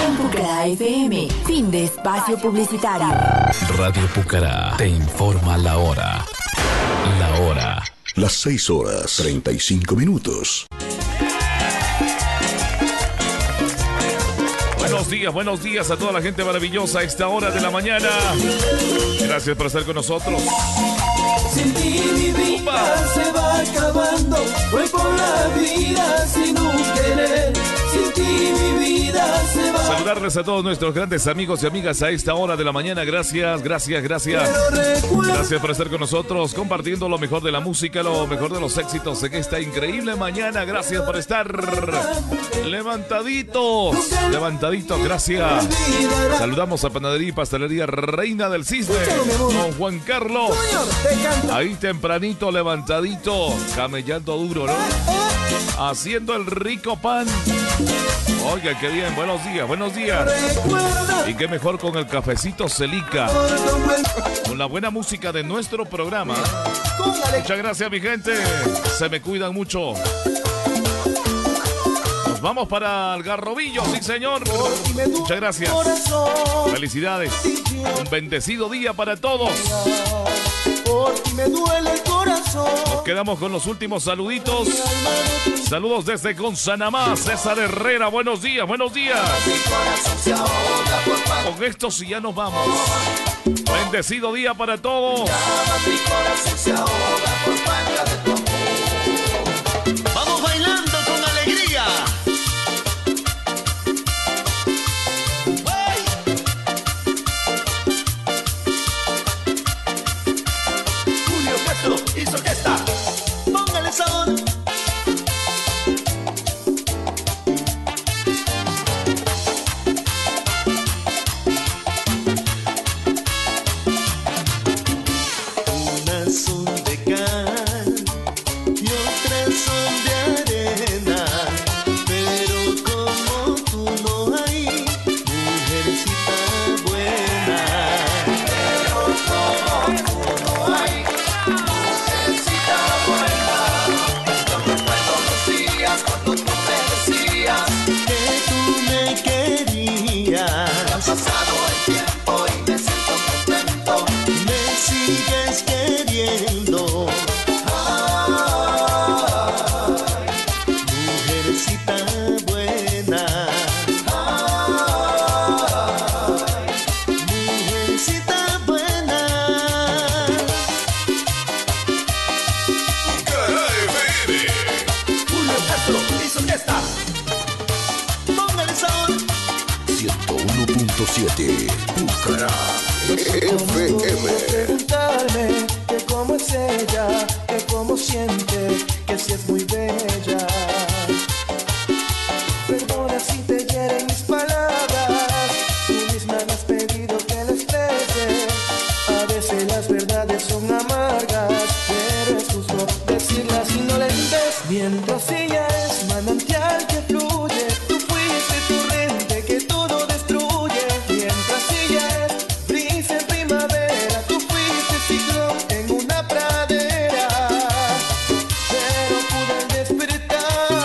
En Pucará FM, fin de espacio publicitario. Radio Pucará te informa la hora. La hora. Las 6:35. Buenos días a toda la gente maravillosa a esta hora de la mañana. Gracias por estar con nosotros. Sin ti mi vida se va acabando, voy por la vida sin un querer. Sin ti mi vida se va. Saludarles a todos nuestros grandes amigos y amigas a esta hora de la mañana. Gracias. Gracias por estar con nosotros, compartiendo lo mejor de la música, lo mejor de los éxitos en esta increíble mañana. Gracias por estar levantaditos, gracias. Saludamos a Panadería y Pastelería Reina del Cisne, con Juan Carlos. Ahí tempranito, levantadito, camellando duro, ¿no? Haciendo el rico pan. Oiga, qué bien, buenos días. Y qué mejor con el cafecito Celica, con la buena música de nuestro programa. Muchas gracias, mi gente. Se me cuidan mucho. Nos vamos para el Garrobillo, sí, señor. Muchas gracias. Felicidades. Un bendecido día para todos. Me duele el corazón. Nos quedamos con los últimos saluditos. Saludos desde Consanamá, César Herrera, buenos días. Con esto sí ya nos vamos. Bendecido día para todos. Vamos bailando con alegría. Julio Castro y su orquesta. Póngale sabor. Unas son de cal y otras son de arena, pero como tú no hay, mujercita buena. Pero como tú no hay, mujercita buena. Yo recuerdo los días cuando tú me decías que tú me querías. Ha pasado el tiempo y me siento contento. Me sigues queriendo. Mujercita buena. Mujercita buena. Julio Castro y su orquesta. Póngale sabor. 101.7 Pucará FM. Preguntarme que cómo es ella, que cómo siente, que si es muy bella. Perdona si te hieren mis palabras, tú misma me has pedido que las exprese. A veces las verdades son amargas, pero es justo decirlas y no las ves. Mientras ella es manantial que fluye, tú fuiste torrente que todo destruye. Mientras ella es brisa en primavera, tú fuiste ciclón en una pradera. Pero pude despertar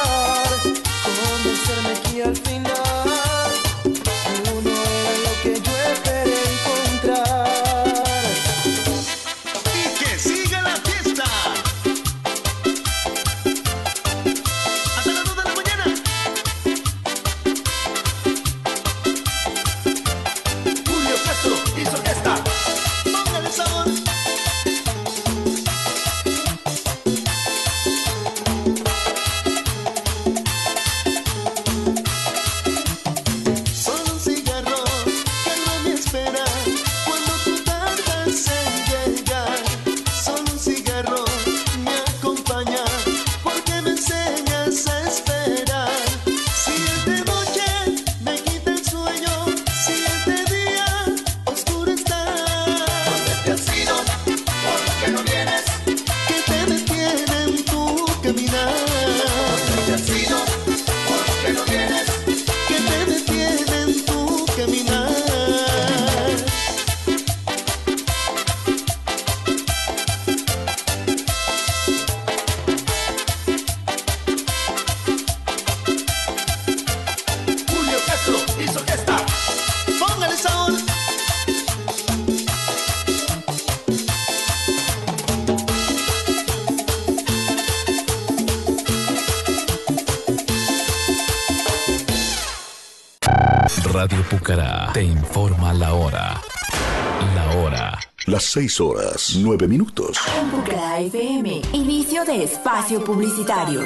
Radio Pucará te informa la hora. La hora. Las 6 horas, 9 minutos. En Pucará FM, inicio de espacio publicitario.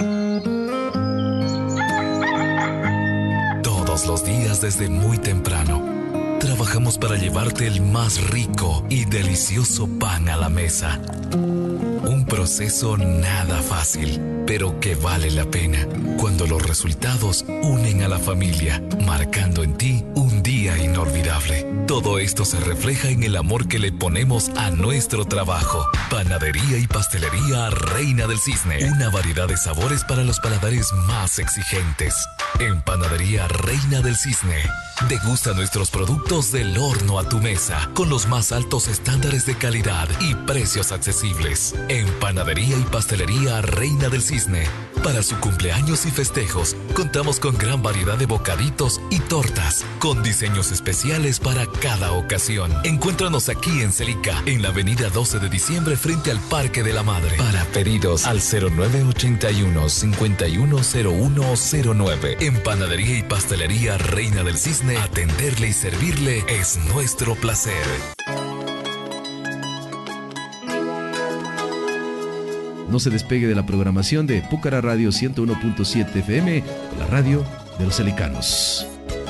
Todos los días desde muy temprano, trabajamos para llevarte el más rico y delicioso pan a la mesa. Un proceso nada fácil, pero que vale la pena cuando los resultados unen a la familia, marcando en ti un día inolvidable. Todo esto se refleja en el amor que le ponemos a nuestro trabajo. Panadería y pastelería Reina del Cisne. Una variedad de sabores para los paladares más exigentes. En Panadería Reina del Cisne, degusta nuestros productos del horno a tu mesa, con los más altos estándares de calidad y precios accesibles. En Panadería y Pastelería Reina del Cisne, para su cumpleaños y festejos, contamos con gran variedad de bocaditos y tortas, con diseños especiales para cada ocasión. Encuéntranos aquí en Celica, en la avenida 12 de diciembre frente al Parque de la Madre. Para pedidos al 0981-510109. En Panadería y Pastelería Reina del Cisne, atenderle y servirle es nuestro placer. No se despegue de la programación de Pucará Radio 101.7 FM, la radio de los celicanos.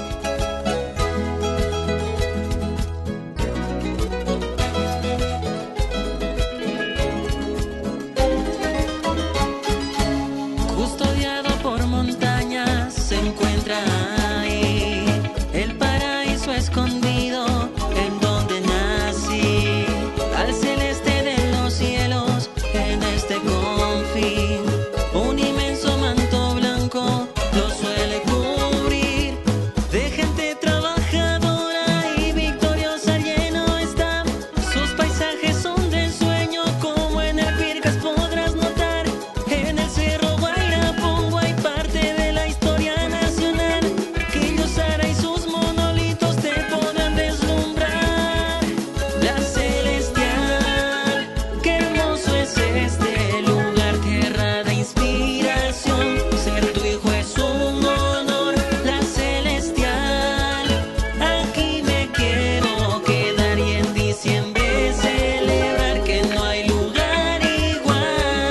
Custodiado por montañas se encuentra ahí el paraíso escondido en donde nací, al celeste de los cielos en este confín, un inmenso manto blanco lo suele cubrir, de gente trabajadora y victoriosa lleno está, sus paisajes son de ensueño como en el Pircas podrás notar, en el Cerro Guairapungo hay parte de la historia nacional, Quillosara y sus monolitos te podrán deslumbrar, la celestial, qué hermoso es este lugar, tierra de inspiración, ser tu hijo es un honor, la celestial, aquí me quiero quedar y en diciembre celebrar que no hay lugar igual.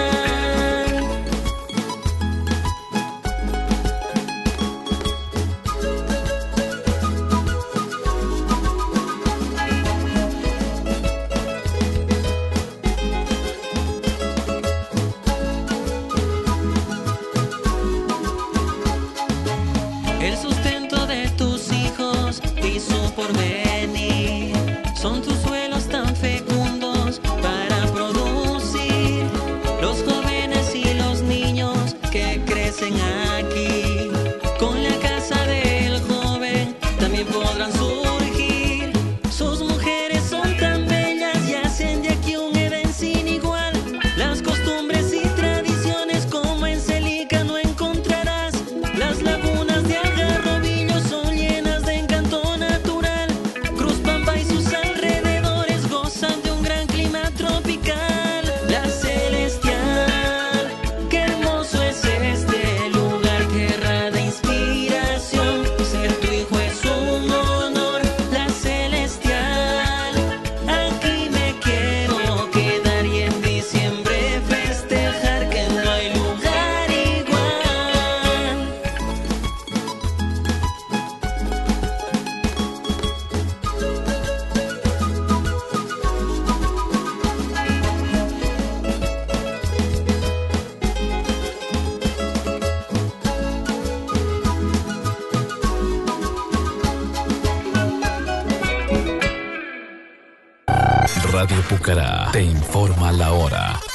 El sustento de tus hijos y su porvenir son tus suelos tan fecundos para producir los jóvenes y los niños que crecen aquí. Con la casa del joven también podrán surgir. Sus mujeres son tan bellas y hacen de aquí un Edén sin igual. Las costumbres y tradiciones como en Celica no encontrarás. Las lagunas de Algarrobillo son llenas de encanto natural. Cruzpampa y sus alrededores gozan de un gran clima tropical. La celestial, qué hermoso es este lugar, tierra de inspiración, ser tu hijo es un honor. La celestial, aquí me quiero quedar y en diciembre festejar que no hay lugar igual. Radio Pucará te informa la hora.